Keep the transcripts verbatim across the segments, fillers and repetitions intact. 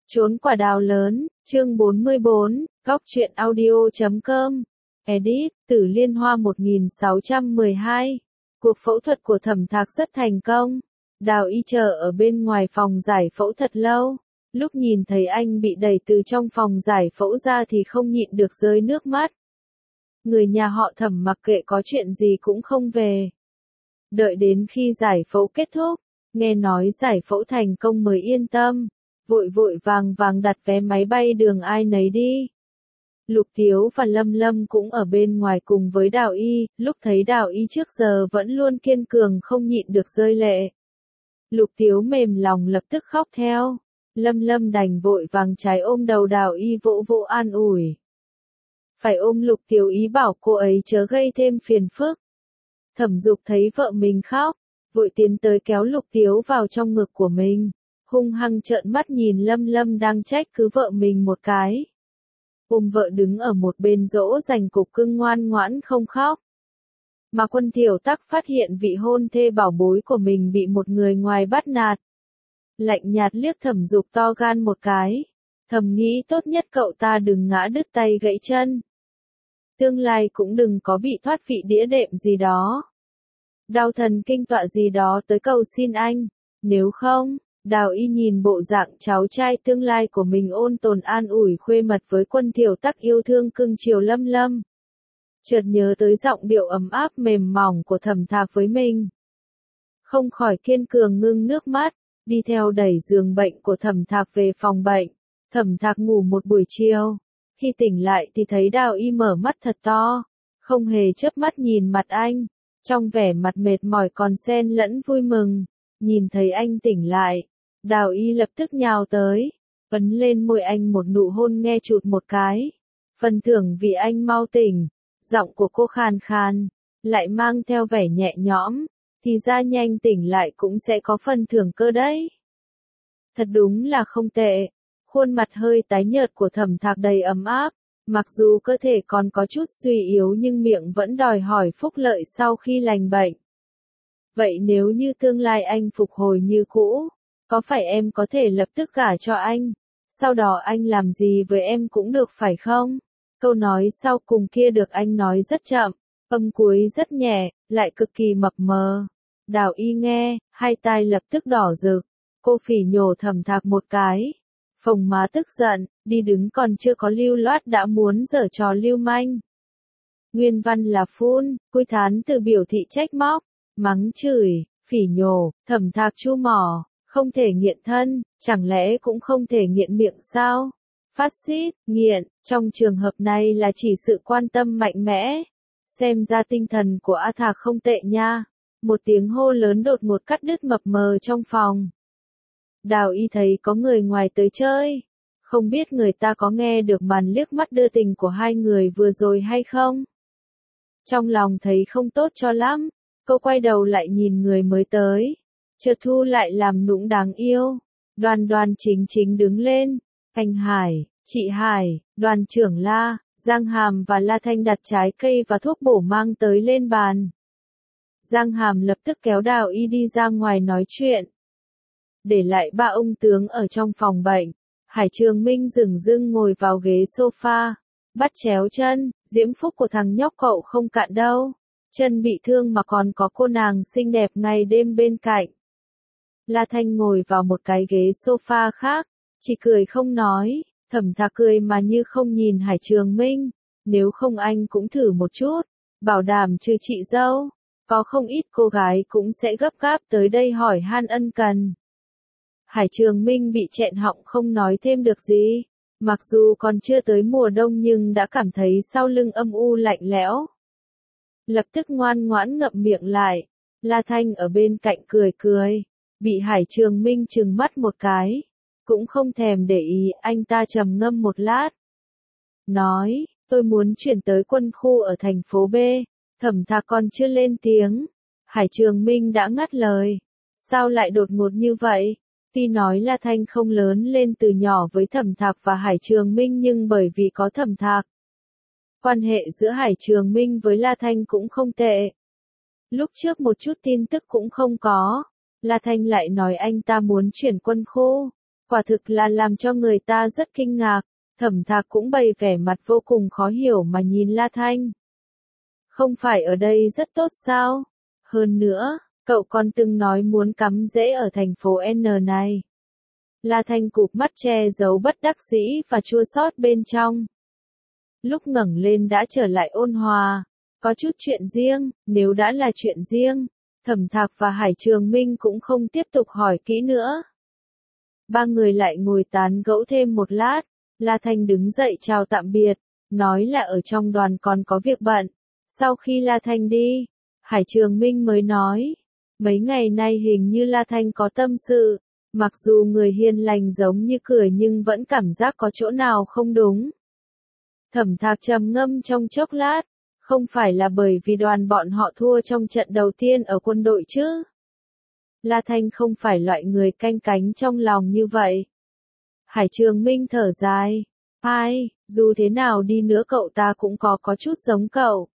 Trốn quả đào lớn, chương bốn mươi bốn, góc truyện audio chấm com. Edit, Tử Liên Hoa một nghìn sáu trăm mười hai. Cuộc phẫu thuật của Thẩm Thạc rất thành công. Đào Y chờ ở bên ngoài phòng giải phẫu thật lâu. Lúc nhìn thấy anh bị đẩy từ trong phòng giải phẫu ra thì không nhịn được rơi nước mắt. Người nhà họ Thẩm mặc kệ có chuyện gì cũng không về. Đợi đến khi giải phẫu kết thúc, nghe nói giải phẫu thành công mới yên tâm. Vội vội vàng vàng đặt vé máy bay đường ai nấy đi. Lục Tiếu và Lâm Lâm cũng ở bên ngoài cùng với Đào Y, lúc thấy Đào Y trước giờ vẫn luôn kiên cường không nhịn được rơi lệ. Lục Tiếu mềm lòng lập tức khóc theo. Lâm Lâm đành vội vàng trái ôm đầu Đào Y vỗ vỗ an ủi. Phải ôm Lục Tiếu ý bảo cô ấy chớ gây thêm phiền phức. Thẩm Dục thấy vợ mình khóc, vội tiến tới kéo Lục Tiếu vào trong ngực của mình. Hung hăng trợn mắt nhìn Lâm Lâm đang trách cứ vợ mình một cái. Ôm vợ đứng ở một bên dỗ dành cục cưng ngoan ngoãn không khóc. Mà Quân Tiểu Tắc phát hiện vị hôn thê bảo bối của mình bị một người ngoài bắt nạt. Lạnh nhạt liếc Thẩm Dục to gan một cái. Thầm nghĩ tốt nhất cậu ta đừng ngã đứt tay gãy chân. Tương lai cũng đừng có bị thoát vị đĩa đệm gì đó. Đau thần kinh tọa gì đó tới cầu xin anh. Nếu không... Đào Y nhìn bộ dạng cháu trai tương lai của mình ôn tồn an ủi khuê mật với Quân Tiểu Tắc yêu thương cưng chiều Lâm Lâm. Chợt nhớ tới giọng điệu ấm áp mềm mỏng của Thẩm Thạc với mình. Không khỏi kiên cường ngưng nước mắt, đi theo đẩy giường bệnh của Thẩm Thạc về phòng bệnh. Thẩm Thạc ngủ một buổi chiều. Khi tỉnh lại thì thấy Đào Y mở mắt thật to, không hề chớp mắt nhìn mặt anh, trong vẻ mặt mệt mỏi còn xen lẫn vui mừng. Nhìn thấy anh tỉnh lại, Đào Y lập tức nhào tới, ấn lên môi anh một nụ hôn nghe chụt một cái. Phần thưởng vì anh mau tỉnh, giọng của cô khàn khàn, lại mang theo vẻ nhẹ nhõm, thì ra nhanh tỉnh lại cũng sẽ có phần thưởng cơ đấy. Thật đúng là không tệ, khuôn mặt hơi tái nhợt của Thẩm Thạc đầy ấm áp, mặc dù cơ thể còn có chút suy yếu nhưng miệng vẫn đòi hỏi phúc lợi sau khi lành bệnh. Vậy nếu như tương lai anh phục hồi như cũ, có phải em có thể lập tức gả cho anh? Sau đó anh làm gì với em cũng được phải không? Câu nói sau cùng kia được anh nói rất chậm, âm cuối rất nhẹ, lại cực kỳ mập mờ. Đào Y nghe, hai tai lập tức đỏ rực. Cô phỉ nhổ Thẩm Thạc một cái. Phồng má tức giận, đi đứng còn chưa có lưu loát đã muốn giở trò lưu manh. Nguyên văn là phun, cui thán từ biểu thị trách móc. Mắng chửi, phỉ nhổ, Thẩm Thạc chu mỏ, không thể nghiện thân, chẳng lẽ cũng không thể nghiện miệng sao? Phát xít, nghiện, trong trường hợp này là chỉ sự quan tâm mạnh mẽ. Xem ra tinh thần của A Thạc không tệ nha. Một tiếng hô lớn đột ngột cắt đứt mập mờ trong phòng. Đào Y thấy có người ngoài tới chơi. Không biết người ta có nghe được màn liếc mắt đưa tình của hai người vừa rồi hay không? Trong lòng thấy không tốt cho lắm. Cô quay đầu lại nhìn người mới tới. Chợt thu lại làm nũng đáng yêu. Đoan Đoan chính chính đứng lên. Anh Hải, chị Hải, Đoàn trưởng La, Giang Hàm và La Thanh đặt trái cây và thuốc bổ mang tới lên bàn. Giang Hàm lập tức kéo Đào Y đi ra ngoài nói chuyện. Để lại ba ông tướng ở trong phòng bệnh. Hải Trường Minh dửng dưng ngồi vào ghế sofa. Bắt chéo chân, diễm phúc của thằng nhóc cậu không cạn đâu. Chân bị thương mà còn có cô nàng xinh đẹp ngày đêm bên cạnh. La Thanh ngồi vào một cái ghế sofa khác, chỉ cười không nói. Thẩm Thạc cười mà như không nhìn Hải Trường Minh. Nếu không anh cũng thử một chút, bảo đảm trừ chị dâu. Có không ít cô gái cũng sẽ gấp gáp tới đây hỏi han ân cần. Hải Trường Minh bị nghẹn họng không nói thêm được gì. Mặc dù còn chưa tới mùa đông nhưng đã cảm thấy sau lưng âm u lạnh lẽo. Lập tức ngoan ngoãn ngậm miệng lại. La Thanh ở bên cạnh cười cười. Bị Hải Trường Minh trừng mắt một cái. Cũng không thèm để ý, anh ta trầm ngâm một lát. Nói, tôi muốn chuyển tới quân khu ở thành phố B. Thẩm Thạc còn chưa lên tiếng. Hải Trường Minh đã ngắt lời. Sao lại đột ngột như vậy? Tuy nói La Thanh không lớn lên từ nhỏ với Thẩm Thạc và Hải Trường Minh nhưng bởi vì có Thẩm Thạc. Quan hệ giữa Hải Trường Minh với La Thanh cũng không tệ. Lúc trước một chút tin tức cũng không có. La Thanh lại nói anh ta muốn chuyển quân khu. Quả thực là làm cho người ta rất kinh ngạc, Thẩm Thạc cũng bày vẻ mặt vô cùng khó hiểu mà nhìn La Thanh. Không phải ở đây rất tốt sao? Hơn nữa, cậu còn từng nói muốn cắm rễ ở thành phố N này. La Thanh cụp mắt che giấu bất đắc dĩ và chua xót bên trong. Lúc ngẩng lên đã trở lại ôn hòa, có chút chuyện riêng, nếu đã là chuyện riêng, Thẩm Thạc và Hải Trường Minh cũng không tiếp tục hỏi kỹ nữa. Ba người lại ngồi tán gẫu thêm một lát, La Thanh đứng dậy chào tạm biệt, nói là ở trong đoàn còn có việc bận. Sau khi La Thanh đi, Hải Trường Minh mới nói, mấy ngày nay hình như La Thanh có tâm sự, mặc dù người hiền lành giống như cười nhưng vẫn cảm giác có chỗ nào không đúng. Thẩm Thạc trầm ngâm trong chốc lát, không phải là bởi vì đoàn bọn họ thua trong trận đầu tiên ở quân đội chứ? La Thanh không phải loại người canh cánh trong lòng như vậy. Hải Trường Minh thở dài, ai, dù thế nào đi nữa cậu ta cũng có có chút giống cậu.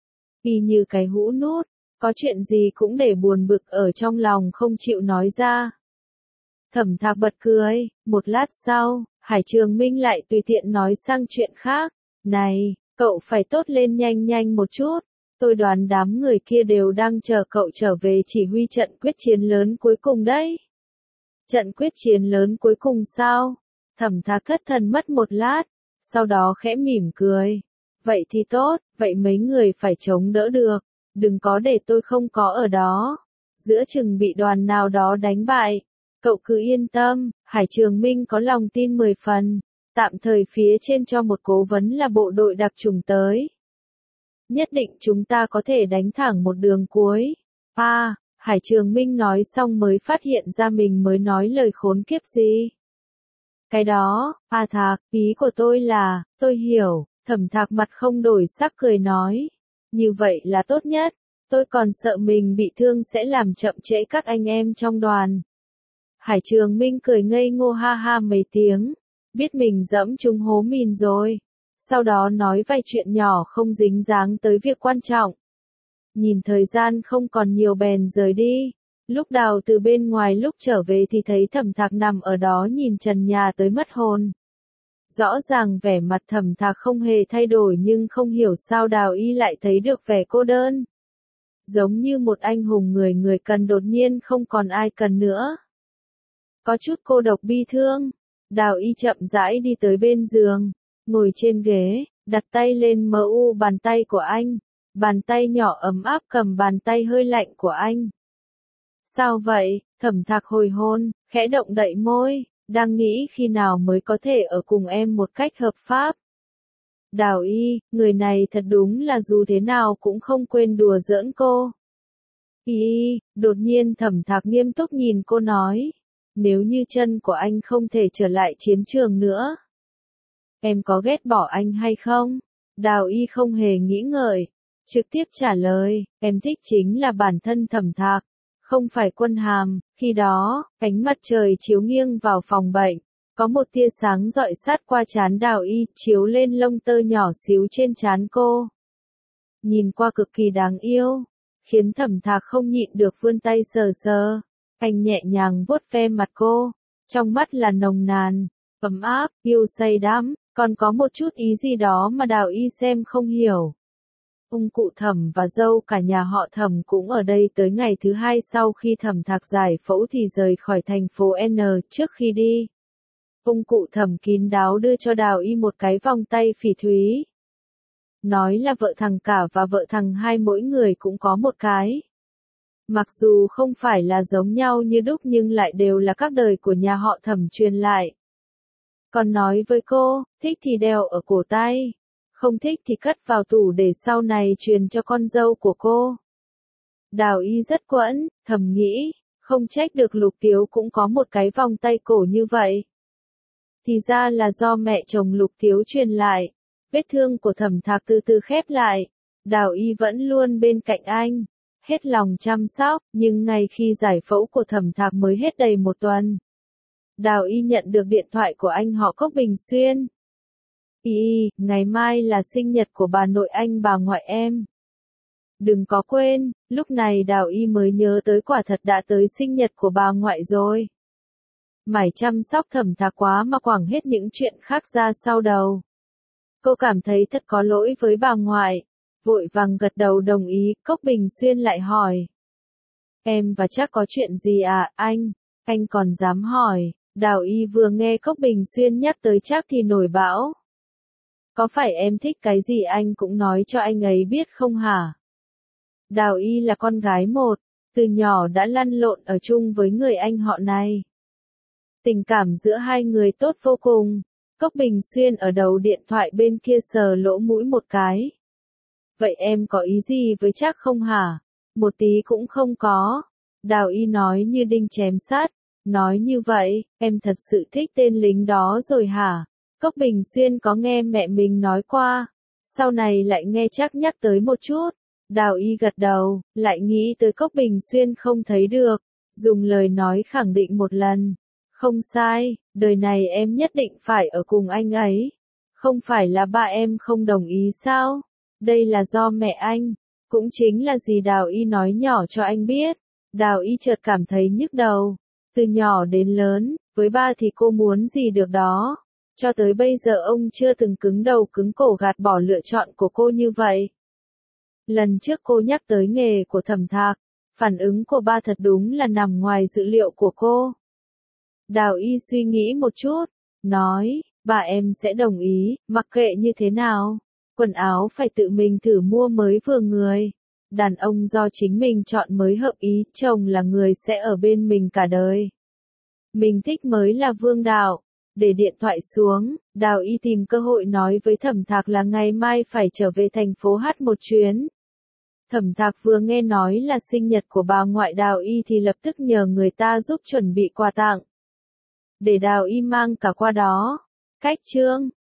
Y như cái hũ nút, có chuyện gì cũng để buồn bực ở trong lòng không chịu nói ra. Thẩm Thạc bật cười, một lát sau, Hải Trường Minh lại tùy tiện nói sang chuyện khác. Này, cậu phải tốt lên nhanh nhanh một chút, tôi đoán đám người kia đều đang chờ cậu trở về chỉ huy trận quyết chiến lớn cuối cùng đấy. Trận quyết chiến lớn cuối cùng sao? Thẩm Thạc thất thần mất một lát, sau đó khẽ mỉm cười. Vậy thì tốt, vậy mấy người phải chống đỡ được, đừng có để tôi không có ở đó. Giữa chừng bị đoàn nào đó đánh bại, cậu cứ yên tâm, Hải Trường Minh có lòng tin mười phần. Tạm thời phía trên cho một cố vấn là bộ đội đặc chủng tới. Nhất định chúng ta có thể đánh thẳng một đường cuối. À, Hải Trường Minh nói xong mới phát hiện ra mình mới nói lời khốn kiếp gì. Cái đó, à Thạc, ý của tôi là, tôi hiểu, Thẩm Thạc mặt không đổi sắc cười nói. Như vậy là tốt nhất, tôi còn sợ mình bị thương sẽ làm chậm trễ các anh em trong đoàn. Hải Trường Minh cười ngây ngô ha ha mấy tiếng. Biết mình dẫm trúng hố mìn rồi. Sau đó nói vài chuyện nhỏ không dính dáng tới việc quan trọng. Nhìn thời gian không còn nhiều bèn rời đi. Lúc Đào từ bên ngoài lúc trở về thì thấy Thẩm Thạc nằm ở đó nhìn trần nhà tới mất hồn. Rõ ràng vẻ mặt Thẩm Thạc không hề thay đổi nhưng không hiểu sao Đào Y lại thấy được vẻ cô đơn. Giống như một anh hùng người người cần đột nhiên không còn ai cần nữa. Có chút cô độc bi thương. Đào Y chậm rãi đi tới bên giường, ngồi trên ghế, đặt tay lên mờ u bàn tay của anh, bàn tay nhỏ ấm áp cầm bàn tay hơi lạnh của anh. Sao vậy? Thẩm Thạc hồi hôn, khẽ động đậy môi, đang nghĩ khi nào mới có thể ở cùng em một cách hợp pháp. Đào Y, người này thật đúng là dù thế nào cũng không quên đùa giỡn cô. Y, đột nhiên Thẩm Thạc nghiêm túc nhìn cô nói. Nếu như chân của anh không thể trở lại chiến trường nữa, em có ghét bỏ anh hay không? Đào Y không hề nghĩ ngợi, trực tiếp trả lời, em thích chính là bản thân Thẩm Thạc, không phải Quân Hàm. Khi đó, ánh mặt trời chiếu nghiêng vào phòng bệnh, có một tia sáng rọi sát qua trán Đào Y, chiếu lên lông tơ nhỏ xíu trên trán cô. Nhìn qua cực kỳ đáng yêu, khiến Thẩm Thạc không nhịn được vươn tay sờ sờ. Anh nhẹ nhàng vuốt ve mặt cô, trong mắt là nồng nàn, ấm áp, yêu say đắm, còn có một chút ý gì đó mà Đào Y xem không hiểu. Ông cụ Thẩm và dâu cả nhà họ Thẩm cũng ở đây tới ngày thứ hai sau khi Thẩm Thạc giải phẫu thì rời khỏi thành phố N. Trước khi đi, ông cụ Thẩm kín đáo đưa cho Đào Y một cái vòng tay phỉ thúy. Nói là vợ thằng cả và vợ thằng hai mỗi người cũng có một cái. Mặc dù không phải là giống nhau như đúc nhưng lại đều là các đời của nhà họ Thẩm truyền lại. Còn nói với cô, thích thì đeo ở cổ tay, không thích thì cất vào tủ để sau này truyền cho con dâu của cô. Đào Y rất quẫn, thầm nghĩ, không trách được Lục Tiếu cũng có một cái vòng tay cổ như vậy. Thì ra là do mẹ chồng Lục Tiếu truyền lại. Vết thương của Thẩm Thạc từ từ khép lại. Đào Y vẫn luôn bên cạnh anh, hết lòng chăm sóc, nhưng ngay khi giải phẫu của Thẩm Thạc mới hết đầy một tuần, Đào Y nhận được điện thoại của anh họ Cốc Bình Xuyên. Y, ngày mai là sinh nhật của bà nội anh bà ngoại em. Đừng có quên, lúc này Đào Y mới nhớ tới quả thật đã tới sinh nhật của bà ngoại rồi. mải chăm sóc Thẩm Thạc quá mà quẳng hết những chuyện khác ra sau đầu. Cô cảm thấy thật có lỗi với bà ngoại, vội vàng gật đầu đồng ý. Cốc Bình Xuyên lại hỏi. Em và Trác có chuyện gì à, anh? Anh còn dám hỏi. Đào Y vừa nghe Cốc Bình Xuyên nhắc tới Trác thì nổi bão. Có phải em thích cái gì anh cũng nói cho anh ấy biết không hả? Đào Y là con gái một, từ nhỏ đã lăn lộn ở chung với người anh họ này. Tình cảm giữa hai người tốt vô cùng. Cốc Bình Xuyên ở đầu điện thoại bên kia sờ lỗ mũi một cái. Vậy em có ý gì với Trác không hả? Một tí cũng không có. Đào Y nói như đinh chém sắt. Nói như vậy, em thật sự thích tên lính đó rồi hả? Cốc Bình Xuyên có nghe mẹ mình nói qua. Sau này lại nghe Trác nhắc tới một chút. Đào Y gật đầu, lại nghĩ tới Cốc Bình Xuyên không thấy được. Dùng lời nói khẳng định một lần. Không sai, đời này em nhất định phải ở cùng anh ấy. Không phải là ba em không đồng ý sao? Đây là do mẹ anh. Cũng chính là gì Đào Y nói nhỏ cho anh biết. Đào Y chợt cảm thấy nhức đầu. Từ nhỏ đến lớn, với ba thì cô muốn gì được đó. Cho tới bây giờ ông chưa từng cứng đầu cứng cổ gạt bỏ lựa chọn của cô như vậy. Lần trước cô nhắc tới nghề của Thẩm Thạc, phản ứng của ba thật đúng là nằm ngoài dự liệu của cô. Đào Y suy nghĩ một chút, nói, ba em sẽ đồng ý, mặc kệ như thế nào. Quần áo phải tự mình thử mua mới vừa người. Đàn ông do chính mình chọn mới hợp ý, chồng là người sẽ ở bên mình cả đời. Mình thích mới là vương đạo. Để điện thoại xuống, Đào Y tìm cơ hội nói với Thẩm Thạc là ngày mai phải trở về thành phố hát một chuyến. Thẩm Thạc vừa nghe nói là sinh nhật của bà ngoại Đào Y thì lập tức nhờ người ta giúp chuẩn bị quà tặng. Để Đào Y mang cả qua đó. Cách chương